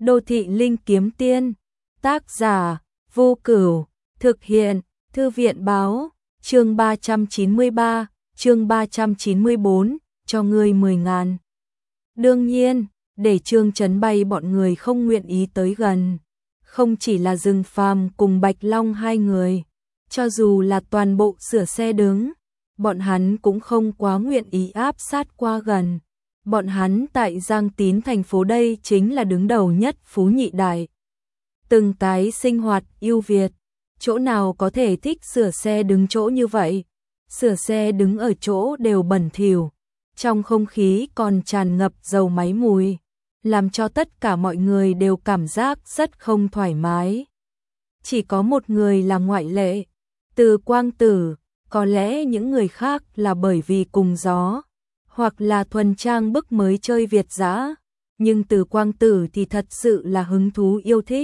Đô thị linh kiếm tiên, tác giả, Vô Cửu, thực hiện, Thư viện báo, chương 393, chương 394, cho ngươi 10.000. Đương nhiên, để Trương Chấn Bay bọn người không nguyện ý tới gần. Không chỉ là Dương Phàm cùng Bạch Long hai người, cho dù là toàn bộ sửa xe đứng, bọn hắn cũng không quá nguyện ý áp sát qua gần. Bọn hắn tại Giang Tín thành phố đây chính là đứng đầu nhất phú nhị đại. Từng cái sinh hoạt ưu việt, chỗ nào có thể thích sửa xe đứng chỗ như vậy. Sửa xe đứng ở chỗ đều bẩn thỉu, trong không khí còn tràn ngập dầu máy mùi, làm cho tất cả mọi người đều cảm giác rất không thoải mái. Chỉ có một người là ngoại lệ, Từ Quang Tử, có lẽ những người khác là bởi vì cùng gió, hoặc là thuần trang bức mới chơi Việt dã, nhưng Từ Quang Tử thì thật sự là hứng thú yêu thích.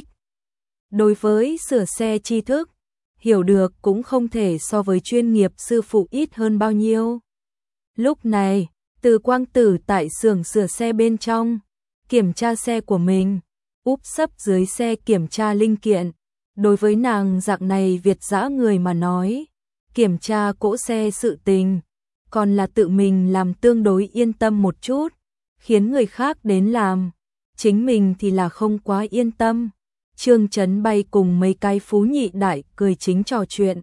Đối với sửa xe tri thức, hiểu được cũng không thể so với chuyên nghiệp sư phụ ít hơn bao nhiêu. Lúc này, Từ Quang Tử tại xưởng sửa xe bên trong, kiểm tra xe của mình, úp sấp dưới xe kiểm tra linh kiện. Đối với nàng dạng này Việt dã người mà nói, kiểm tra cỗ xe sự tình, còn là tự mình làm tương đối yên tâm một chút, khiến người khác đến làm, chính mình thì là không quá yên tâm. Trương Chấn Bay cùng mấy cái phú nhị đại cười chính trò chuyện.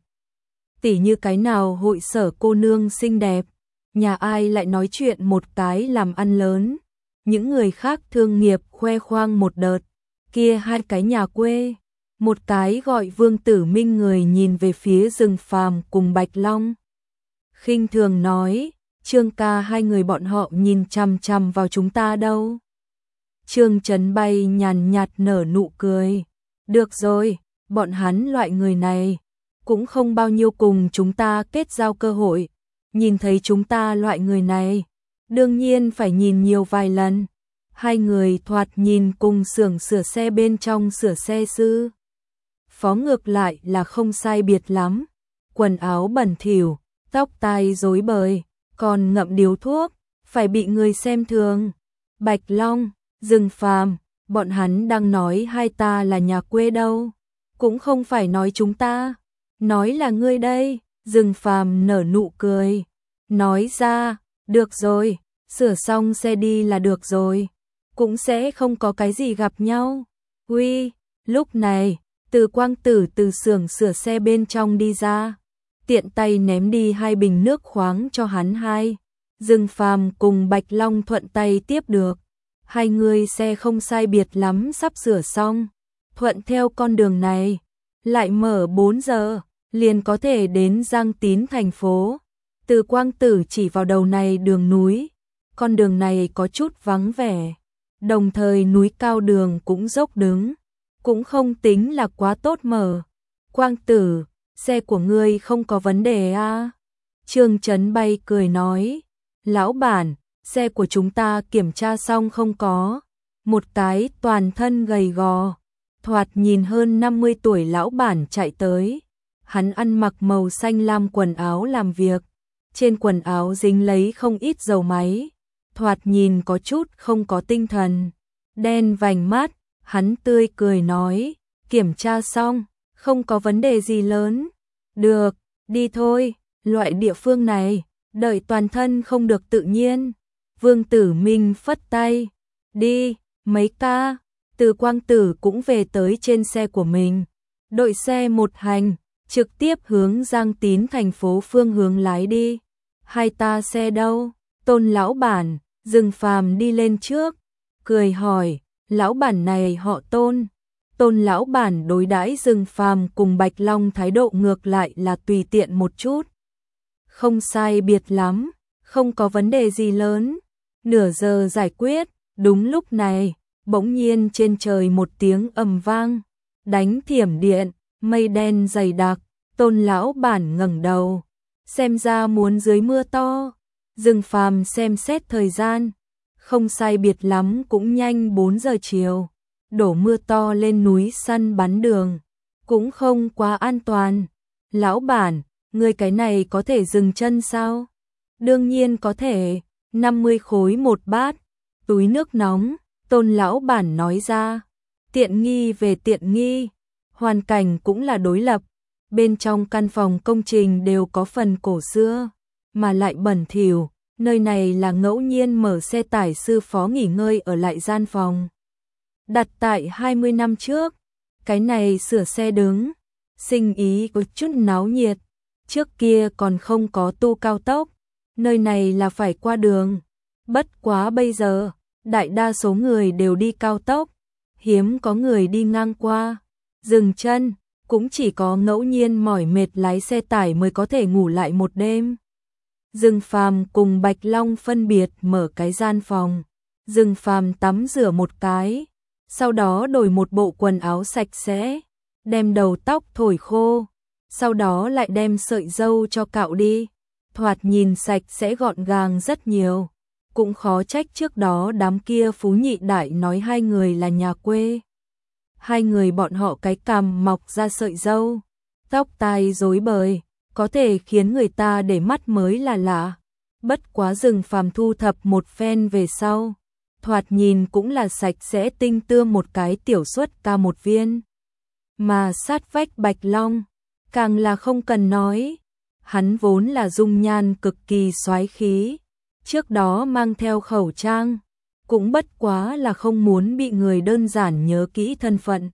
Tỉ như cái nào hội sở cô nương xinh đẹp, nhà ai lại nói chuyện một cái làm ăn lớn, những người khác thương nghiệp khoe khoang một đợt, kia hai cái nhà quê, một cái gọi Vương Tử Minh người nhìn về phía Dương Phàm cùng Bạch Long. Khinh thường nói, Trương ca hai người bọn họ nhìn chằm chằm vào chúng ta đâu. Trương Chấn Bay nhàn nhạt nở nụ cười. Được rồi, bọn hắn loại người này cũng không bao nhiêu cùng chúng ta kết giao cơ hội. Nhìn thấy chúng ta loại người này, đương nhiên phải nhìn nhiều vài lần. Hai người thoạt nhìn cùng xưởng sửa xe bên trong sửa xe sư phó ngược lại là không sai biệt lắm. Quần áo bẩn thỉu, tóc tai rối bời, còn ngậm điếu thuốc, phải bị người xem thường. Bạch Long, Dương Phàm, bọn hắn đang nói hai ta là nhà quê đâu, cũng không phải nói chúng ta, nói là ngươi đây. Dương Phàm nở nụ cười, nói ra, được rồi, sửa xong xe đi là được rồi, cũng sẽ không có cái gì gặp nhau. Uy, lúc này, Từ Quang Tử từ xưởng sửa xe bên trong đi ra, tiện tay ném đi hai bình nước khoáng cho hắn hai. Dương Phàm cùng Bạch Long thuận tay tiếp được. Hai người xe không sai biệt lắm sắp sửa xong, thuận theo con đường này, lại mở 4 giờ, liền có thể đến Giang Tín thành phố. Từ Quang Tử chỉ vào đầu này đường núi, con đường này có chút vắng vẻ, đồng thời núi cao đường cũng dốc đứng, cũng không tính là quá tốt mở. Quang Tử, xe của ngươi không có vấn đề à? Trương Chấn Bay cười nói, lão bản, xe của chúng ta kiểm tra xong không có. Một cái toàn thân gầy gò, thoạt nhìn hơn 50 tuổi lão bản chạy tới. Hắn ăn mặc màu xanh lam quần áo làm việc, trên quần áo dính lấy không ít dầu máy, thoạt nhìn có chút không có tinh thần. Đen vành mắt, hắn tươi cười nói, kiểm tra xong, không có vấn đề gì lớn. Được, đi thôi, loại địa phương này, đợi toàn thân không được tự nhiên. Vương Tử Minh phất tay, đi, mấy ca. Từ Quang Tử cũng về tới trên xe của mình, đội xe một hành, trực tiếp hướng Giang Tín thành phố phương hướng lái đi. Hai ta xe đâu? Tôn lão bản, Dương Phàm đi lên trước, cười hỏi, lão bản này họ Tôn. Tôn lão bản đối đãi Dương Phàm cùng Bạch Long thái độ ngược lại là tùy tiện một chút. Không sai biệt lắm, không có vấn đề gì lớn. Nửa giờ giải quyết, đúng lúc này, bỗng nhiên trên trời một tiếng ầm vang, đánh thiểm điện, mây đen dày đặc. Tôn lão bản ngẩng đầu, xem ra muốn dưới mưa to. Dương Phàm xem xét thời gian, không sai biệt lắm cũng nhanh 4 giờ chiều. Đổ mưa to lên núi săn bắn đường, cũng không quá an toàn. Lão bản, người cái này có thể dừng chân sao? Đương nhiên có thể, 50 khối một bát, túi nước nóng. Tôn lão bản nói ra, Tiện nghi về tiện nghi, hoàn cảnh cũng là đối lập. Bên trong căn phòng công trình đều có phần cổ xưa, mà lại bẩn thỉu. Nơi này là ngẫu nhiên mở xe tải sư phó nghỉ ngơi ở lại gian phòng. Đặt tại 20 năm trước, cái này sửa xe đứng, sinh ý có chút náo nhiệt. Trước kia còn không có tu cao tốc, nơi này là phải qua đường. Bất quá bây giờ, đại đa số người đều đi cao tốc, hiếm có người đi ngang qua, dừng chân, cũng chỉ có ngẫu nhiên mỏi mệt lái xe tải mới có thể ngủ lại một đêm. Dương Phàm cùng Bạch Long phân biệt mở cái gian phòng. Dương Phàm tắm rửa một cái, sau đó đổi một bộ quần áo sạch sẽ, đem đầu tóc thổi khô, sau đó lại đem sợi râu cho cạo đi, thoạt nhìn sạch sẽ gọn gàng rất nhiều. Cũng khó trách trước đó đám kia phú nhị đại nói hai người là nhà quê. Hai người bọn họ cái cằm mọc ra sợi râu, tóc tai rối bời, có thể khiến người ta để mắt mới là lạ. Bất quá Dương Phàm thu thập một phen về sau, thoạt nhìn cũng là sạch sẽ tinh tươm một cái tiểu suất ca một viên. Mà sát vách Bạch Long, càng là không cần nói, hắn vốn là dung nhan cực kỳ soái khí, trước đó mang theo khẩu trang, cũng bất quá là không muốn bị người đơn giản nhớ kỹ thân phận.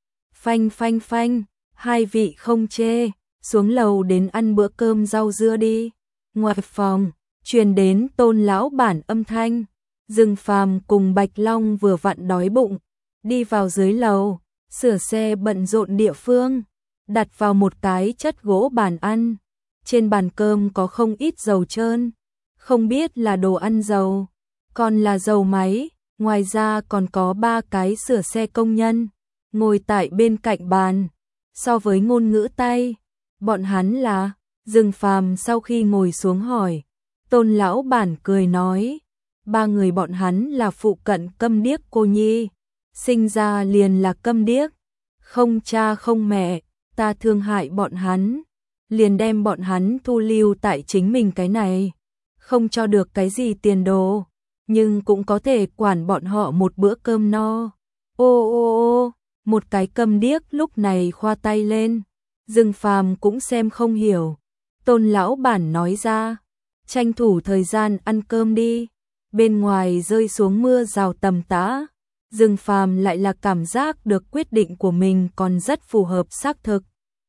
Phanh phanh phanh, hai vị không chê, xuống lầu đến ăn bữa cơm rau dưa đi. Ngoài phòng, truyền đến Tôn lão bản âm thanh. Dương Phàm cùng Bạch Long vừa vặn đói bụng, đi vào dưới lầu, sửa xe bận rộn địa phương, đặt vào một cái chất gỗ bàn ăn. Trên bàn cơm có không ít dầu trơn, không biết là đồ ăn dầu, còn là dầu máy, ngoài ra còn có 3 cái sửa xe công nhân, ngồi tại bên cạnh bàn. So với ngôn ngữ tay, bọn hắn là, Dương Phàm sau khi ngồi xuống hỏi, Tôn lão bản cười nói, 3 người bọn hắn là phụ cận câm điếc cô nhi, sinh ra liền là câm điếc, không cha không mẹ, ta thương hại bọn hắn, liền đem bọn hắn thu lưu tại chính mình cái này, không cho được cái gì tiền đồ, nhưng cũng có thể quản bọn họ một bữa cơm no. Ô ô ô, một cái câm điếc lúc này khoa tay lên, Dương Phàm cũng xem không hiểu. Tôn lão bản nói ra, tranh thủ thời gian ăn cơm đi. Bên ngoài rơi xuống mưa rào tầm tã, Dương Phàm lại là cảm giác được quyết định của mình còn rất phù hợp xác thực.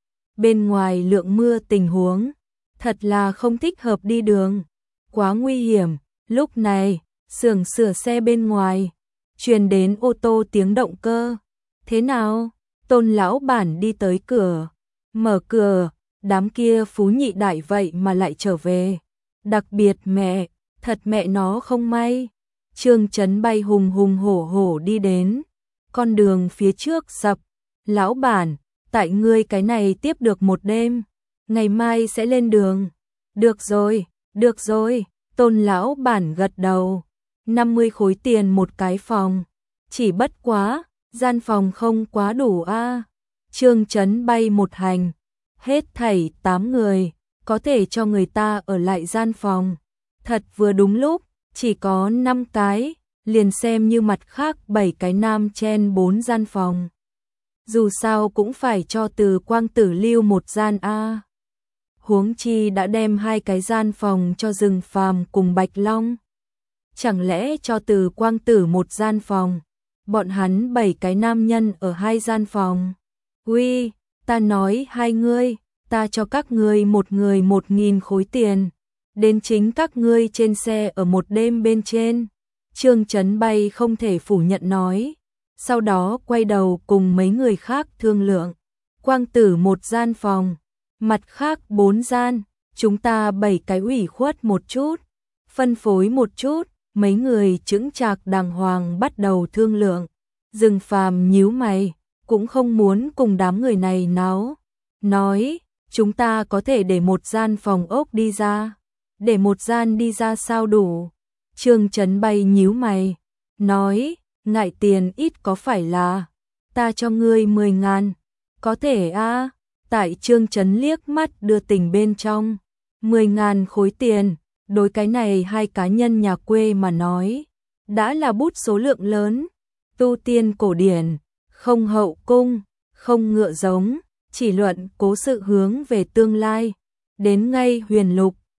Bên ngoài lượng mưa tình huống, thật là không thích hợp đi đường, quá nguy hiểm. Lúc này, xưởng sửa xe bên ngoài, truyền đến ô tô tiếng động cơ. Thế nào? Tôn lão bản đi tới cửa, mở cửa, đám kia phú nhị đại vậy mà lại trở về. Đặc biệt mẹ, thật mẹ nó không may. Trương Chấn bay hùng hùng hổ hổ đi đến, con đường phía trước sập. Lão bản, tại ngươi cái này tiếp được một đêm, ngày mai sẽ lên đường. Được rồi, Tôn lão bản gật đầu. 50 khối tiền một cái phòng, chỉ bất quá, gian phòng không quá đủ a. Trương Chấn bay một hành, hết thảy 8 người, có thể cho người ta ở lại gian phòng. Thật vừa đúng lúc, chỉ có 5 cái, liền xem như mặt khác 7 cái nam chen 4 gian phòng. Dù sao cũng phải cho Từ Quang Tử lưu một gian a. Huống chi đã đem 2 cái gian phòng cho Dương Phàm cùng Bạch Long. Chẳng lẽ cho Từ Quang Tử một gian phòng, bọn hắn 7 cái nam nhân ở 2 gian phòng. Uy, ta nói hai ngươi, ta cho các ngươi một người 1.000 khối tiền, đến chính các ngươi trên xe ở một đêm bên trên. Trương Chấn bay không thể phủ nhận nói, sau đó quay đầu cùng mấy người khác thương lượng. Quang Tử một gian phòng, mặt khác 4 gian, chúng ta 7 cái ủy khuất một chút, phân phối một chút. Mấy người chững chạc đàng hoàng bắt đầu thương lượng. Dương Phàm nhíu mày, cũng không muốn cùng đám người này náo. Nói, chúng ta có thể để một gian phòng ốc đi ra. Để một gian đi ra sao đủ? Trương Chấn bay nhíu mày, nói, ngại tiền ít có phải là, ta cho ngươi 10.000. Có thể a. Tại Trương Chấn liếc mắt đưa tình bên trong, 10.000 khối tiền. Đối cái này 2 cá nhân nhà quê mà nói, đã là bút số lượng lớn. Tu tiên cổ điển, không hậu cung, không ngựa giống, chỉ luận cố sự hướng về tương lai. Đến ngay Huyền Lục,